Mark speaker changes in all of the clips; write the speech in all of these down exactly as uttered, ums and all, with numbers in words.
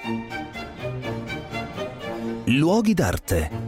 Speaker 1: Luoghi d'arte.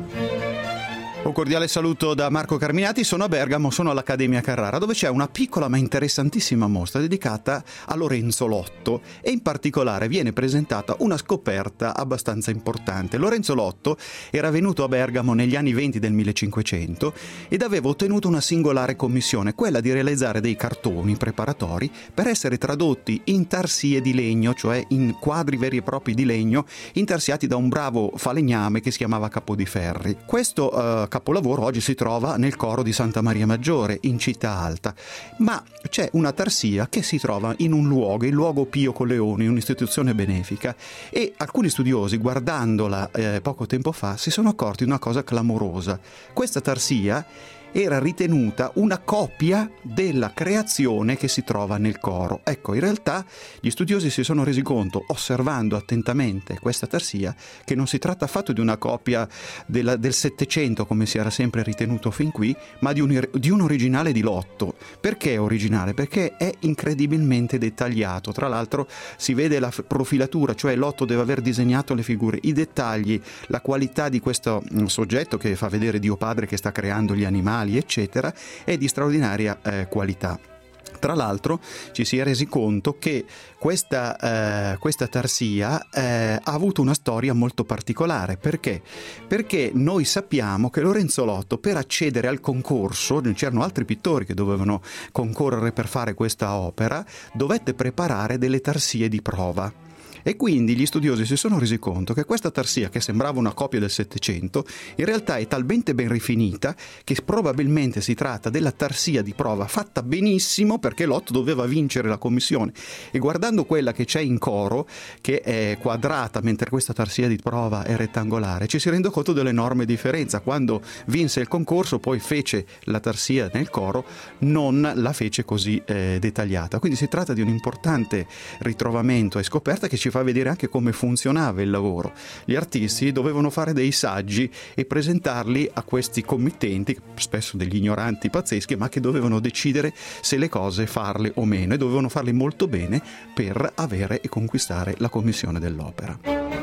Speaker 1: Un cordiale saluto da Marco Carminati, sono a Bergamo, sono all'Accademia Carrara, dove c'è una piccola ma interessantissima mostra dedicata a Lorenzo Lotto e in particolare viene presentata una scoperta abbastanza importante. Lorenzo Lotto era venuto a Bergamo negli anni venti del millecinquecento ed aveva ottenuto una singolare commissione, quella di realizzare dei cartoni preparatori per essere tradotti in tarsie di legno, cioè in quadri veri e propri di legno, intarsiati da un bravo falegname che si chiamava Capodiferri. Questo uh, capolavoro oggi si trova nel coro di Santa Maria Maggiore in Città Alta, ma c'è una tarsia che si trova in un luogo, il luogo Pio Colleoni, un'istituzione benefica, e alcuni studiosi, guardandola eh, poco tempo fa, si sono accorti di una cosa clamorosa. Questa tarsia era ritenuta una copia della creazione che si trova nel coro. Ecco, in realtà gli studiosi si sono resi conto, osservando attentamente questa tarsia, che non si tratta affatto di una copia della, del Settecento, come si era sempre ritenuto fin qui, ma di un, di un originale di Lotto. Perché è originale? Perché è incredibilmente dettagliato. Tra l'altro si vede la profilatura, cioè Lotto deve aver disegnato le figure, i dettagli, la qualità di questo soggetto che fa vedere Dio Padre che sta creando gli animali, eccetera, è di straordinaria eh, qualità. Tra l'altro ci si è resi conto che questa, eh, questa tarsia eh, ha avuto una storia molto particolare. Perché? Perché noi sappiamo che Lorenzo Lotto, per accedere al concorso, c'erano altri pittori che dovevano concorrere per fare questa opera, dovette preparare delle tarsie di prova. E quindi gli studiosi si sono resi conto che questa tarsia, che sembrava una copia del Settecento, in realtà è talmente ben rifinita che probabilmente si tratta della tarsia di prova fatta benissimo, perché Lotto doveva vincere la commissione. E guardando quella che c'è in coro, che è quadrata mentre questa tarsia di prova è rettangolare, ci si rende conto dell'enorme differenza. Quando vinse il concorso, poi fece la tarsia nel coro, non la fece così eh, dettagliata. Quindi si tratta di un importante ritrovamento e scoperta che ci fa vedere anche come funzionava il lavoro. Gli artisti dovevano fare dei saggi e presentarli a questi committenti, spesso degli ignoranti pazzeschi, ma che dovevano decidere se le cose farle o meno, e dovevano farle molto bene per avere e conquistare la commissione dell'opera.